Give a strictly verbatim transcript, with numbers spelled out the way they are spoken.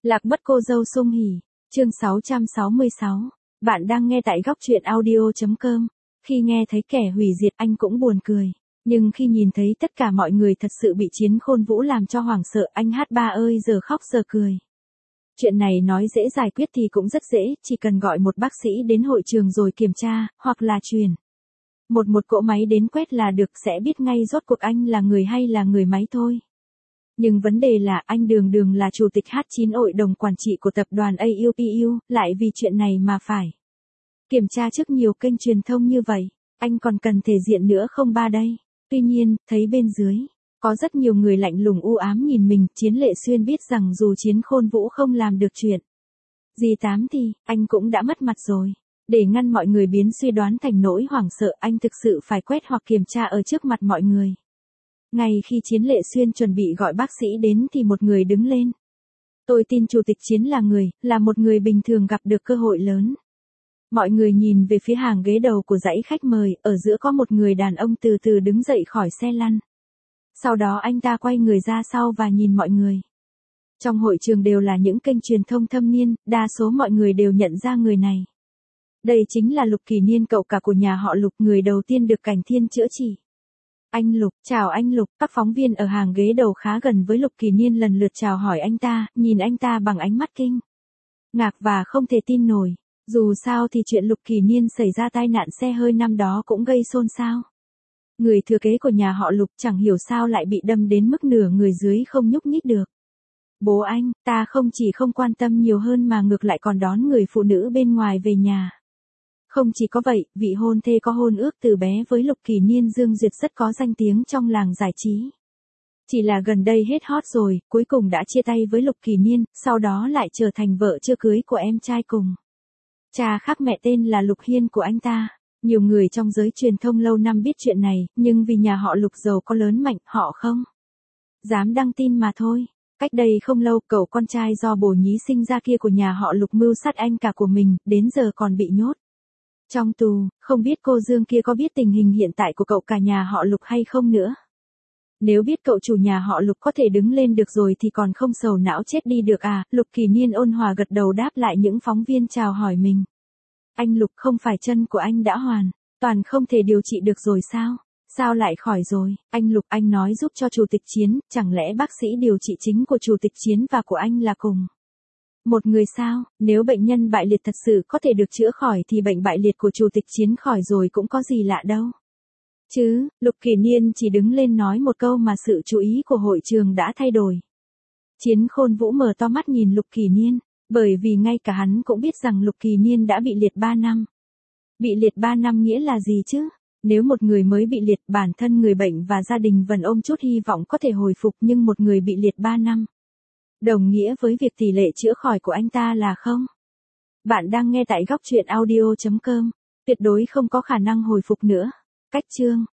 Lạc mất cô dâu Sung Hỉ, chương sáu trăm sáu mươi sáu. Bạn đang nghe tại góc truyện audio.com. Khi nghe thấy kẻ hủy diệt anh cũng buồn cười. Nhưng khi nhìn thấy tất cả mọi người thật sự bị Chiến Khôn Vũ làm cho hoảng sợ, anh hát ba ơi giờ khóc giờ cười. Chuyện này nói dễ giải quyết thì cũng rất dễ, chỉ cần gọi một bác sĩ đến hội trường rồi kiểm tra, hoặc là truyền một một cỗ máy đến quét là được, sẽ biết ngay rốt cuộc anh là người hay là người máy thôi. Nhưng vấn đề là anh đường đường là chủ tịch hát chín hội đồng quản trị của tập đoàn a u pê u, lại vì chuyện này mà phải kiểm tra trước nhiều kênh truyền thông như vậy. Anh còn cần thể diện nữa không ba đây? Tuy nhiên, thấy bên dưới có rất nhiều người lạnh lùng u ám nhìn mình, Chiến Lệ Xuyên biết rằng dù Chiến Khôn Vũ không làm được chuyện gì tám thì, anh cũng đã mất mặt rồi. Để ngăn mọi người biến suy đoán thành nỗi hoảng sợ, anh thực sự phải quét hoặc kiểm tra ở trước mặt mọi người. Ngay khi Chiến Lệ Xuyên chuẩn bị gọi bác sĩ đến thì một người đứng lên. Tôi tin Chủ tịch Chiến là người, là một người bình thường gặp được cơ hội lớn. Mọi người nhìn về phía hàng ghế đầu của dãy khách mời, ở giữa có một người đàn ông từ từ đứng dậy khỏi xe lăn. Sau đó anh ta quay người ra sau và nhìn mọi người. Trong hội trường đều là những kênh truyền thông thâm niên, đa số mọi người đều nhận ra người này. Đây chính là Lục Kỳ Niên, cậu cả của nhà họ Lục, người đầu tiên được Cảnh Thiên chữa trị. Anh Lục, chào anh Lục, các phóng viên ở hàng ghế đầu khá gần với Lục Kỳ Niên lần lượt chào hỏi anh ta, nhìn anh ta bằng ánh mắt kinh ngạc và không thể tin nổi. Dù sao thì chuyện Lục Kỳ Niên xảy ra tai nạn xe hơi năm đó cũng gây xôn xao. Người thừa kế của nhà họ Lục chẳng hiểu sao lại bị đâm đến mức nửa người dưới không nhúc nhích được. Bố anh, ta không chỉ không quan tâm nhiều hơn mà ngược lại còn đón người phụ nữ bên ngoài về nhà. Không chỉ có vậy, vị hôn thê có hôn ước từ bé với Lục Kỳ Niên Dương Duyệt rất có danh tiếng trong làng giải trí. Chỉ là gần đây hết hot rồi, cuối cùng đã chia tay với Lục Kỳ Niên, sau đó lại trở thành vợ chưa cưới của em trai cùng cha khác mẹ tên là Lục Hiên của anh ta. Nhiều người trong giới truyền thông lâu năm biết chuyện này, nhưng vì nhà họ Lục giàu có lớn mạnh, họ không dám đăng tin mà thôi. Cách đây không lâu, cậu con trai do bồ nhí sinh ra kia của nhà họ Lục mưu sát anh cả của mình, đến giờ còn bị nhốt trong tù. Không biết cô Dương kia có biết tình hình hiện tại của cậu cả nhà họ Lục hay không nữa. Nếu biết cậu chủ nhà họ Lục có thể đứng lên được rồi thì còn không sầu não chết đi được à. Lục Kỳ Niên ôn hòa gật đầu đáp lại những phóng viên chào hỏi mình. Anh Lục, không phải chân của anh đã hoàn toàn không thể điều trị được rồi sao? Sao lại khỏi rồi? Anh Lục, anh nói giúp cho Chủ tịch Chiến, chẳng lẽ bác sĩ điều trị chính của Chủ tịch Chiến và của anh là cùng một người sao? Nếu bệnh nhân bại liệt thật sự có thể được chữa khỏi thì bệnh bại liệt của Chủ tịch Chiến khỏi rồi cũng có gì lạ đâu chứ. Lục Kỳ Niên chỉ đứng lên nói một câu mà sự chú ý của hội trường đã thay đổi. Chiến Khôn Vũ mở to mắt nhìn Lục Kỳ Niên, bởi vì ngay cả hắn cũng biết rằng Lục Kỳ Niên đã bị liệt ba năm. Bị liệt ba năm nghĩa là gì chứ? Nếu một người mới bị liệt, bản thân người bệnh và gia đình vẫn ôm chút hy vọng có thể hồi phục, nhưng một người bị liệt ba năm đồng nghĩa với việc tỷ lệ chữa khỏi của anh ta là không. Bạn đang nghe tại góc truyện audio.com. Tuyệt đối không có khả năng hồi phục nữa. Cách chương